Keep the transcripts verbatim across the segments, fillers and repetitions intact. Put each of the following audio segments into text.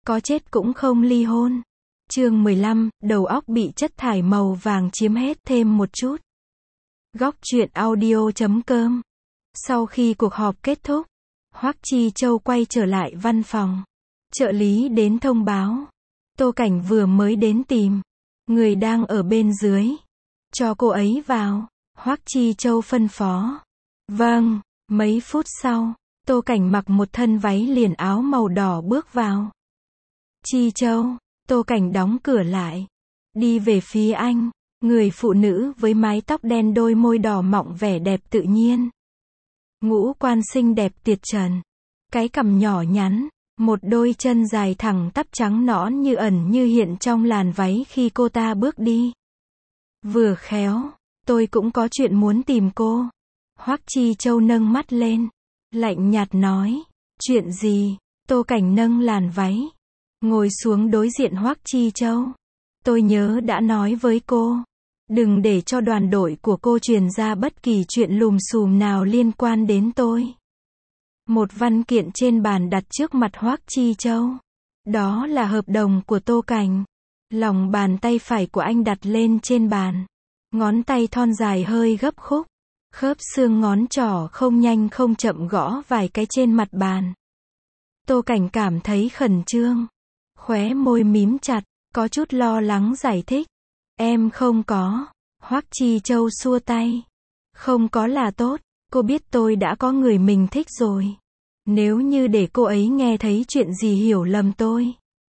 có chết cũng không ly hôn. Chương mười lăm, đầu óc bị chất thải màu vàng chiếm hết thêm một chút. Góc truyện audio chấm com. Sau khi cuộc họp kết thúc, Hoắc Chi Châu quay trở lại văn phòng. Trợ lý đến thông báo. Tô Cảnh vừa mới đến tìm. Người đang ở bên dưới. Cho cô ấy vào. Hoắc Chi Châu phân phó. Vâng. Mấy phút sau, Tô Cảnh mặc một thân váy liền áo màu đỏ bước vào. Chi Châu. Tô Cảnh đóng cửa lại. Đi về phía anh. Người phụ nữ với mái tóc đen, đôi môi đỏ mọng, vẻ đẹp tự nhiên. Ngũ quan xinh đẹp tuyệt trần. Cái cằm nhỏ nhắn. Một đôi chân dài thẳng tắp trắng nõn như ẩn như hiện trong làn váy khi cô ta bước đi. Vừa khéo, tôi cũng có chuyện muốn tìm cô. Hoắc Chi Châu nâng mắt lên. Lạnh nhạt nói. Chuyện gì? Tô Cảnh nâng làn váy. Ngồi xuống đối diện Hoắc Chi Châu. Tôi nhớ đã nói với cô. Đừng để cho đoàn đội của cô truyền ra bất kỳ chuyện lùm xùm nào liên quan đến tôi. Một văn kiện trên bàn đặt trước mặt Hoắc Chi Châu. Đó là hợp đồng của Tô Cảnh. Lòng bàn tay phải của anh đặt lên trên bàn. Ngón tay thon dài hơi gấp khúc. Khớp xương ngón trỏ không nhanh không chậm gõ vài cái trên mặt bàn. Tô Cảnh cảm thấy khẩn trương. Khóe môi mím chặt, có chút lo lắng giải thích. Em không có. Hoắc Chi Châu xua tay. Không có là tốt, cô biết tôi đã có người mình thích rồi. Nếu như để cô ấy nghe thấy chuyện gì hiểu lầm tôi.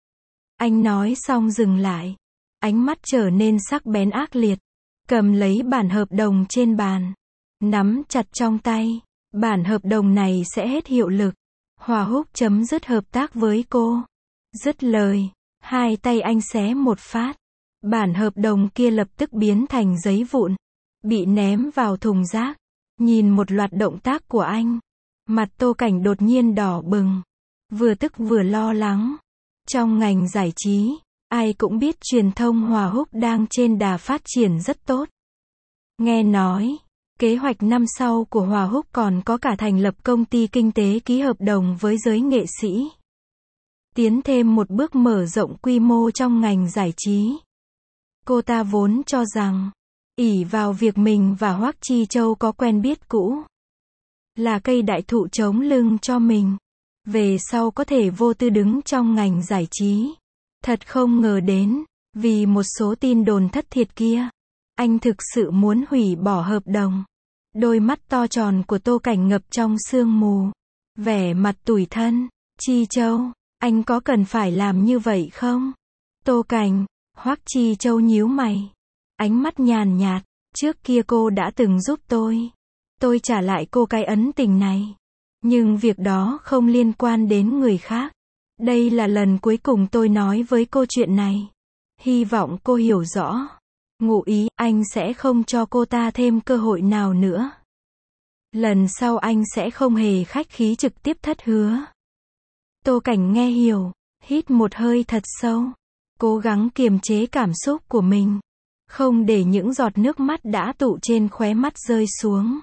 Anh nói xong dừng lại. Ánh mắt trở nên sắc bén ác liệt. Cầm lấy bản hợp đồng trên bàn. Nắm chặt trong tay. Bản hợp đồng này sẽ hết hiệu lực. Hòa Húc chấm dứt hợp tác với cô. Dứt lời, hai tay anh xé một phát. Bản hợp đồng kia lập tức biến thành giấy vụn. Bị ném vào thùng rác. Nhìn một loạt động tác của anh. Mặt Tô Cảnh đột nhiên đỏ bừng. Vừa tức vừa lo lắng. Trong ngành giải trí, ai cũng biết truyền thông Hòa Húc đang trên đà phát triển rất tốt. Nghe nói, kế hoạch năm sau của Hòa Húc còn có cả thành lập công ty kinh tế ký hợp đồng với giới nghệ sĩ. Tiến thêm một bước mở rộng quy mô trong ngành giải trí. Cô ta vốn cho rằng, ỷ vào việc mình và Hoắc Chi Châu có quen biết cũ, là cây đại thụ chống lưng cho mình. Về sau có thể vô tư đứng trong ngành giải trí. Thật không ngờ đến, vì một số tin đồn thất thiệt kia, anh thực sự muốn hủy bỏ hợp đồng. Đôi mắt to tròn của Tô Cảnh ngập trong sương mù. Vẻ mặt tủi thân. Chi Châu, anh có cần phải làm như vậy không? Tô Cảnh. Hoắc Chi Châu nhíu mày. Ánh mắt nhàn nhạt. Trước kia cô đã từng giúp tôi. Tôi trả lại cô cái ấn tình này. Nhưng việc đó không liên quan đến người khác. Đây là lần cuối cùng tôi nói với cô chuyện này. Hy vọng cô hiểu rõ. Ngụ ý, anh sẽ không cho cô ta thêm cơ hội nào nữa. Lần sau anh sẽ không hề khách khí trực tiếp thất hứa. Tô Cảnh nghe hiểu, hít một hơi thật sâu. Cố gắng kiềm chế cảm xúc của mình. Không để những giọt nước mắt đã tụ trên khóe mắt rơi xuống.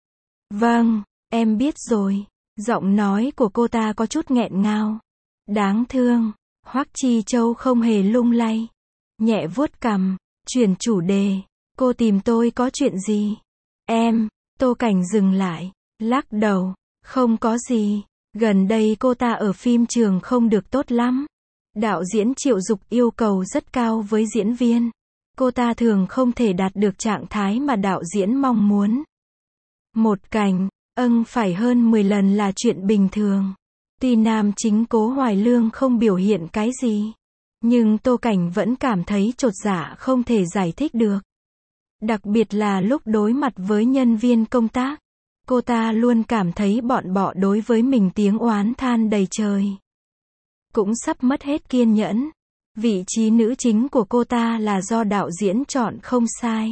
Vâng, em biết rồi. Giọng nói của cô ta có chút nghẹn ngào. Đáng thương. Hoắc Chi Châu không hề lung lay. Nhẹ vuốt cằm, chuyển chủ đề. Cô tìm tôi có chuyện gì? Em. Tô Cảnh dừng lại. Lắc đầu. Không có gì. Gần đây cô ta ở phim trường không được tốt lắm. Đạo diễn Triệu Dục yêu cầu rất cao với diễn viên. Cô ta thường không thể đạt được trạng thái mà đạo diễn mong muốn. Một cảnh, âng phải hơn mười lần là chuyện bình thường. Tuy nam chính Cố Hoài Lương không biểu hiện cái gì, nhưng Tô Cảnh vẫn cảm thấy chột dạ không thể giải thích được. Đặc biệt là lúc đối mặt với nhân viên công tác, cô ta luôn cảm thấy bọn bọ đối với mình tiếng oán than đầy trời. Cũng sắp mất hết kiên nhẫn. Vị trí nữ chính của cô ta là do đạo diễn chọn không sai.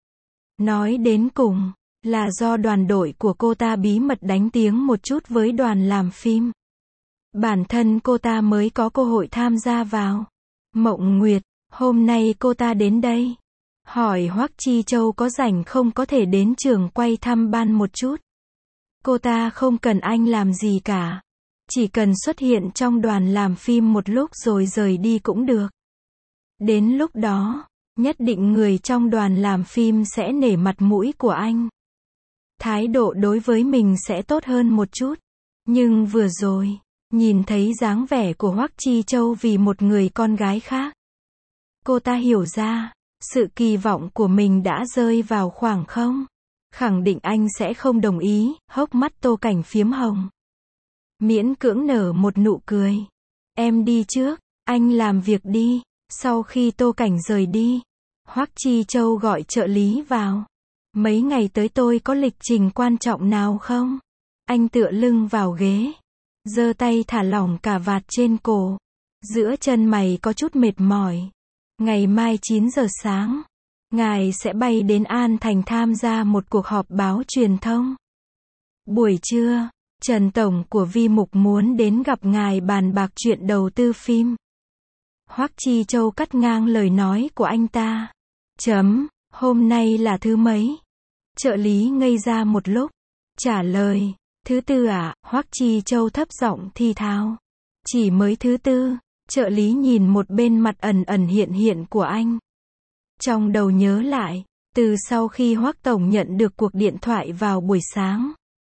Nói đến cùng, là do đoàn đội của cô ta bí mật đánh tiếng một chút với đoàn làm phim. Bản thân cô ta mới có cơ hội tham gia vào. Mộng Nguyệt, hôm nay cô ta đến đây. Hỏi Hoắc Chi Châu có rảnh không có thể đến trường quay thăm ban một chút. Cô ta không cần anh làm gì cả. Chỉ cần xuất hiện trong đoàn làm phim một lúc rồi rời đi cũng được. Đến lúc đó, nhất định người trong đoàn làm phim sẽ nể mặt mũi của anh. Thái độ đối với mình sẽ tốt hơn một chút. Nhưng vừa rồi, nhìn thấy dáng vẻ của Hoắc Chi Châu vì một người con gái khác, cô ta hiểu ra, sự kỳ vọng của mình đã rơi vào khoảng không. Khẳng định anh sẽ không đồng ý, hốc mắt Tô Cảnh phiếm hồng. Miễn cưỡng nở một nụ cười. Em đi trước, anh làm việc đi. Sau khi Tô Cảnh rời đi, Hoắc Chi Châu gọi trợ lý vào. Mấy ngày tới tôi có lịch trình quan trọng nào không? Anh tựa lưng vào ghế, giơ tay thả lỏng cà vạt trên cổ. Giữa chân mày có chút mệt mỏi. Ngày mai chín giờ sáng, ngài sẽ bay đến An Thành tham gia một cuộc họp báo truyền thông. Buổi trưa, Trần Tổng của Vi Mục muốn đến gặp ngài bàn bạc chuyện đầu tư phim. Hoắc Chi Châu cắt ngang lời nói của anh ta. Chấm, hôm nay là thứ mấy? Trợ lý ngây ra một lúc, trả lời, thứ tư ạ, à? Hoắc Chi Châu thấp giọng thi thào. Chỉ mới thứ tư, trợ lý nhìn một bên mặt ẩn ẩn hiện hiện của anh. Trong đầu nhớ lại, từ sau khi Hoắc Tổng nhận được cuộc điện thoại vào buổi sáng.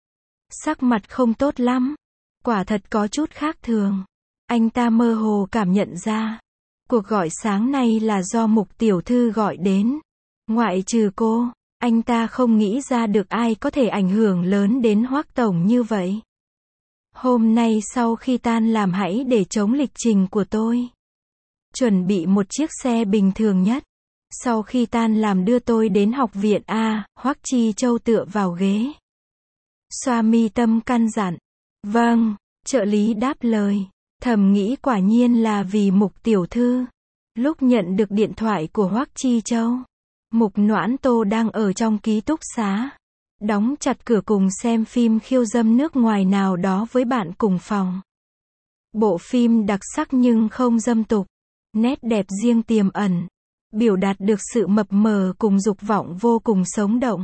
Sắc mặt không tốt lắm, quả thật có chút khác thường. Anh ta mơ hồ cảm nhận ra, cuộc gọi sáng nay là do Mục tiểu thư gọi đến. Ngoại trừ cô, anh ta không nghĩ ra được ai có thể ảnh hưởng lớn đến Hoắc Tổng như vậy. Hôm nay sau khi tan làm hãy để chống lịch trình của tôi. Chuẩn bị một chiếc xe bình thường nhất. Sau khi tan làm đưa tôi đến học viện A, Hoắc Chi Châu tựa vào ghế. Xoa mi tâm căn dặn. Vâng, trợ lý đáp lời. Thầm nghĩ quả nhiên là vì Mục tiểu thư. Lúc nhận được điện thoại của Hoắc Chi Châu, Mục Noãn Tô đang ở trong ký túc xá, đóng chặt cửa cùng xem phim khiêu dâm nước ngoài nào đó với bạn cùng phòng. Bộ phim đặc sắc nhưng không dâm tục, nét đẹp riêng tiềm ẩn, biểu đạt được sự mập mờ cùng dục vọng vô cùng sống động.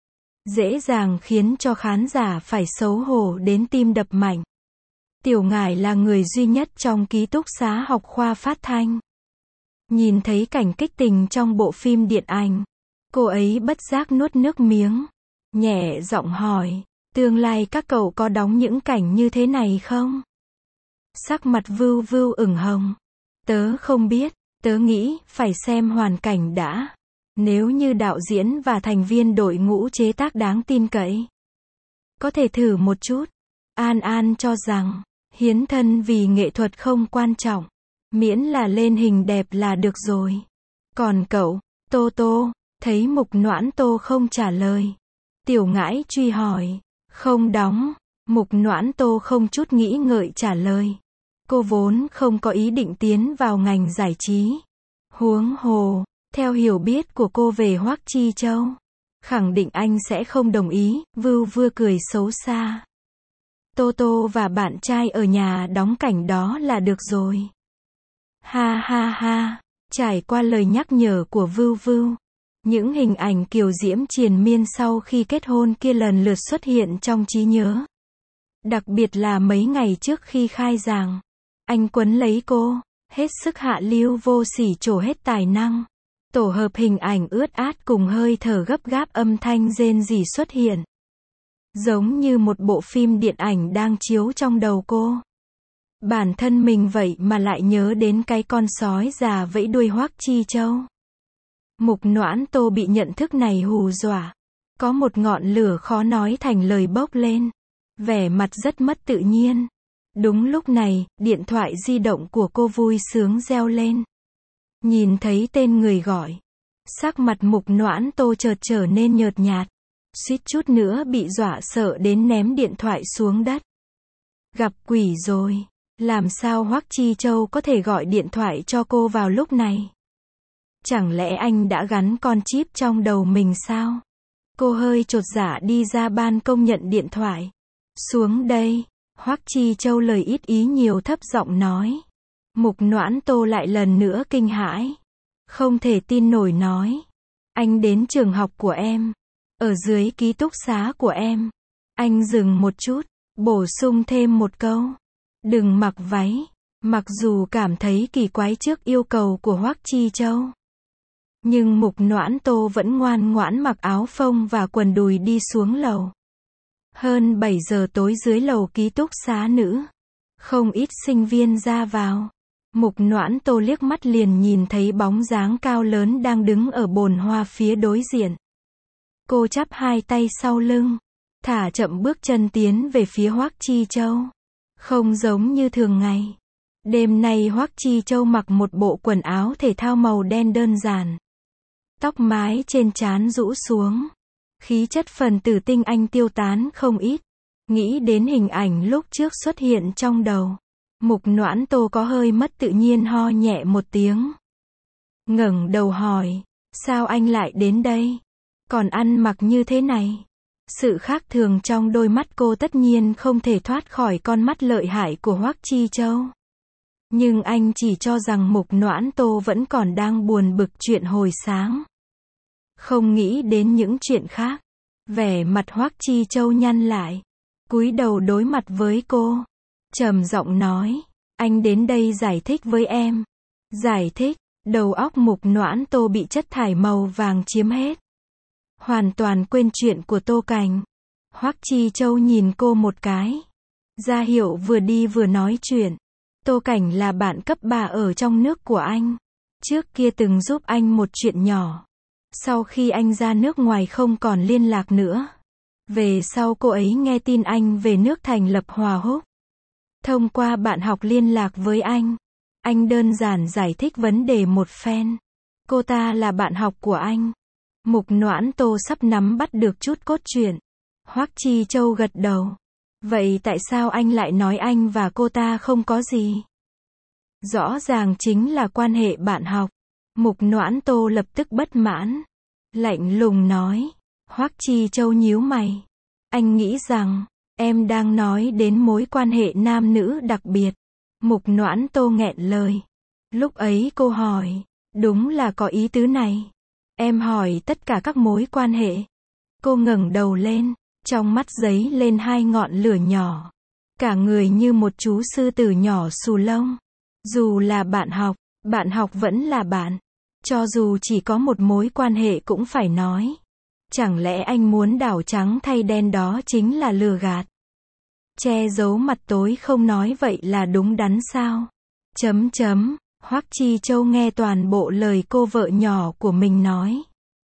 Dễ dàng khiến cho khán giả phải xấu hổ đến tim đập mạnh. Tiểu Ngải là người duy nhất trong ký túc xá học khoa phát thanh. Nhìn thấy cảnh kích tình trong bộ phim điện ảnh, cô ấy bất giác nuốt nước miếng, nhẹ giọng hỏi, tương lai các cậu có đóng những cảnh như thế này không? Sắc mặt Vưu Vưu ửng hồng. Tớ không biết, tớ nghĩ phải xem hoàn cảnh đã. Nếu như đạo diễn và thành viên đội ngũ chế tác đáng tin cậy, có thể thử một chút. An An cho rằng, hiến thân vì nghệ thuật không quan trọng, miễn là lên hình đẹp là được rồi. Còn cậu, Tô Tô, thấy Mục Noãn Tô không trả lời. Tiểu Ngải truy hỏi, không đóng. Mục Noãn Tô không chút nghĩ ngợi trả lời. Cô vốn không có ý định tiến vào ngành giải trí. Huống hồ, theo hiểu biết của cô về Hoắc Chi Châu, khẳng định anh sẽ không đồng ý. Vưu Vưu cười xấu xa. Tô Tô và bạn trai ở nhà đóng cảnh đó là được rồi. Ha ha ha, trải qua lời nhắc nhở của Vưu Vưu, những hình ảnh kiều diễm triền miên sau khi kết hôn kia lần lượt xuất hiện trong trí nhớ. Đặc biệt là mấy ngày trước khi khai giảng, anh quấn lấy cô, hết sức hạ lưu vô sỉ trổ hết tài năng. Tổ hợp hình ảnh ướt át cùng hơi thở gấp gáp âm thanh rên rỉ xuất hiện. Giống như một bộ phim điện ảnh đang chiếu trong đầu cô. Bản thân mình vậy mà lại nhớ đến cái con sói già vẫy đuôi Hoắc Chi Châu. Mục Noãn Tô bị nhận thức này hù dọa. Có một ngọn lửa khó nói thành lời bốc lên. Vẻ mặt rất mất tự nhiên. Đúng lúc này, điện thoại di động của cô vui sướng reo lên. Nhìn thấy tên người gọi, sắc mặt Mục Noãn Tô chợt trở nên nhợt nhạt, suýt chút nữa bị dọa sợ đến ném điện thoại xuống đất. Gặp quỷ rồi, làm sao Hoắc Chi Châu có thể gọi điện thoại cho cô vào lúc này? Chẳng lẽ anh đã gắn con chip trong đầu mình sao? Cô hơi chột dạ đi ra ban công nhận điện thoại. Xuống đây, Hoắc Chi Châu lời ít ý nhiều thấp giọng nói. Mục Noãn Tô lại lần nữa kinh hãi. Không thể tin nổi nói. Anh đến trường học của em. Ở dưới ký túc xá của em. Anh dừng một chút, bổ sung thêm một câu. đừng mặc váy. Mặc dù cảm thấy kỳ quái trước yêu cầu của Hoắc Chi Châu, nhưng Mục Noãn Tô vẫn ngoan ngoãn mặc áo phông và quần đùi đi xuống lầu. Hơn bảy giờ tối dưới lầu ký túc xá nữ, không ít sinh viên ra vào. Mục Noãn Tô liếc mắt liền nhìn thấy bóng dáng cao lớn đang đứng ở bồn hoa phía đối diện. Cô chắp hai tay sau lưng, thả chậm bước chân tiến về phía Hoắc Chi Châu. Không giống như thường ngày. Đêm nay Hoắc Chi Châu mặc một bộ quần áo thể thao màu đen đơn giản. Tóc mái trên trán rũ xuống. Khí chất phần tử tinh anh tiêu tán không ít. Nghĩ đến hình ảnh lúc trước xuất hiện trong đầu. Mục Noãn Tô có hơi mất tự nhiên ho nhẹ một tiếng. Ngẩng đầu hỏi, sao anh lại đến đây? Còn ăn mặc như thế này? Sự khác thường trong đôi mắt cô tất nhiên không thể thoát khỏi con mắt lợi hại của Hoắc Chi Châu. Nhưng anh chỉ cho rằng Mục Noãn Tô vẫn còn đang buồn bực chuyện hồi sáng. Không nghĩ đến những chuyện khác. Vẻ mặt Hoắc Chi Châu nhăn lại. Cúi đầu đối mặt với cô. Trầm giọng nói, anh đến đây giải thích với em. Giải thích, đầu óc Mục Noãn Tô bị chất thải màu vàng chiếm hết. Hoàn toàn quên chuyện của Tô Cảnh. Hoắc Chi Châu nhìn cô một cái. Ra hiệu vừa đi vừa nói chuyện. Tô Cảnh là bạn cấp ba ở trong nước của anh. Trước kia từng giúp anh một chuyện nhỏ. Sau khi anh ra nước ngoài không còn liên lạc nữa. Về sau cô ấy nghe tin anh về nước thành lập Hòa Húc. Thông qua bạn học liên lạc với anh. Anh đơn giản giải thích vấn đề một phen. Cô ta là bạn học của anh. Mục Noãn Tô sắp nắm bắt được chút cốt truyện. Hoắc Chi Châu gật đầu. Vậy tại sao anh lại nói anh và cô ta không có gì? Rõ ràng chính là quan hệ bạn học. Mục Noãn Tô lập tức bất mãn. Lạnh lùng nói. Hoắc Chi Châu nhíu mày. Anh nghĩ rằng, em đang nói đến mối quan hệ nam nữ đặc biệt. Mục Noãn Tô nghẹn lời. Lúc ấy cô hỏi, đúng là có ý tứ này. Em hỏi tất cả các mối quan hệ. Cô ngẩng đầu lên, trong mắt giấy lên hai ngọn lửa nhỏ. Cả người như một chú sư tử nhỏ xù lông. Dù là bạn học, bạn học vẫn là bạn. Cho dù chỉ có một mối quan hệ cũng phải nói. Chẳng lẽ anh muốn đảo trắng thay đen đó chính là lừa gạt? Che giấu mặt tối không nói vậy là đúng đắn sao? Chấm chấm, Hoắc Chi Châu nghe toàn bộ lời cô vợ nhỏ của mình nói.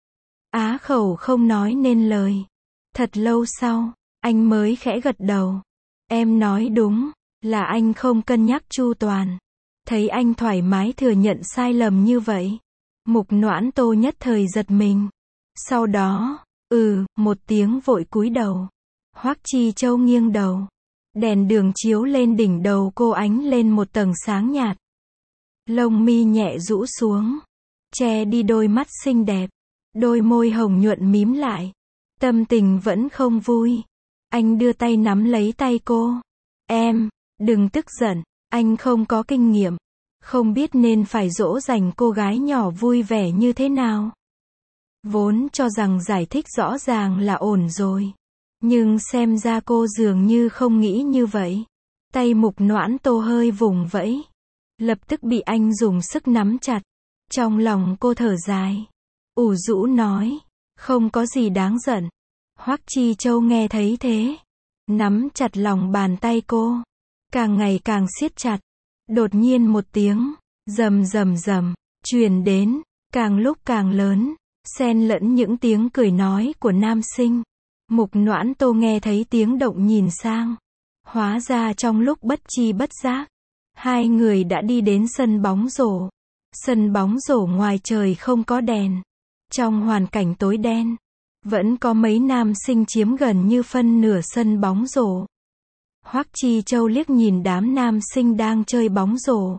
Á khẩu không nói nên lời. Thật lâu sau, anh mới khẽ gật đầu. Em nói đúng, là anh không cân nhắc chu toàn. Thấy anh thoải mái thừa nhận sai lầm như vậy. Mục Noãn Tô nhất thời giật mình. Sau đó, ừ, một tiếng vội cúi đầu. Hoắc Chi Châu nghiêng đầu. Đèn đường chiếu lên đỉnh đầu cô ánh lên một tầng sáng nhạt. Lông mi nhẹ rũ xuống. Che đi đôi mắt xinh đẹp. Đôi môi hồng nhuận mím lại. Tâm tình vẫn không vui. Anh đưa tay nắm lấy tay cô. Em, đừng tức giận. Anh không có kinh nghiệm. Không biết nên phải dỗ dành cô gái nhỏ vui vẻ như thế nào. Vốn cho rằng giải thích rõ ràng là ổn rồi. Nhưng xem ra cô dường như không nghĩ như vậy. Tay Mục Noãn Tô hơi vùng vẫy. Lập tức bị anh dùng sức nắm chặt. Trong lòng cô thở dài. Ủ rũ nói. Không có gì đáng giận. Hoắc Chi Châu nghe thấy thế. Nắm chặt lòng bàn tay cô. Càng ngày càng siết chặt. Đột nhiên một tiếng. Rầm rầm rầm. Truyền đến. Càng lúc càng lớn. Xen lẫn những tiếng cười nói của nam sinh. Mục Noãn Tô nghe thấy tiếng động nhìn sang. Hóa ra trong lúc bất chi bất giác. Hai người đã đi đến sân bóng rổ. Sân bóng rổ ngoài trời không có đèn. Trong hoàn cảnh tối đen. Vẫn có mấy nam sinh chiếm gần như phân nửa sân bóng rổ. Hoắc Chi Châu liếc nhìn đám nam sinh đang chơi bóng rổ.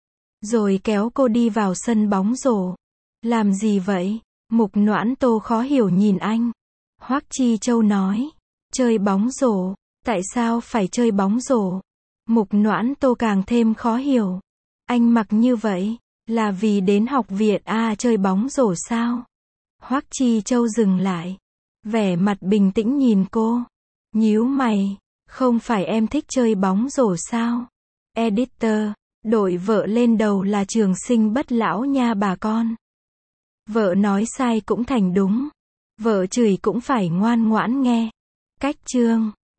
Rồi kéo cô đi vào sân bóng rổ. Làm gì vậy? Mục Noãn Tô khó hiểu nhìn anh. Hoắc Chi Châu nói. Chơi bóng rổ. Tại sao phải chơi bóng rổ? Mục Noãn Tô càng thêm khó hiểu. Anh mặc như vậy, là vì đến học viện A chơi bóng rổ sao? Hoắc Chi Châu dừng lại. Vẻ mặt bình tĩnh nhìn cô. Nhíu mày. Không phải em thích chơi bóng rổ sao? Editor, đội vợ lên đầu là trường sinh bất lão nha bà con. Vợ nói sai cũng thành đúng. Vợ chửi cũng phải ngoan ngoãn nghe. Cách chương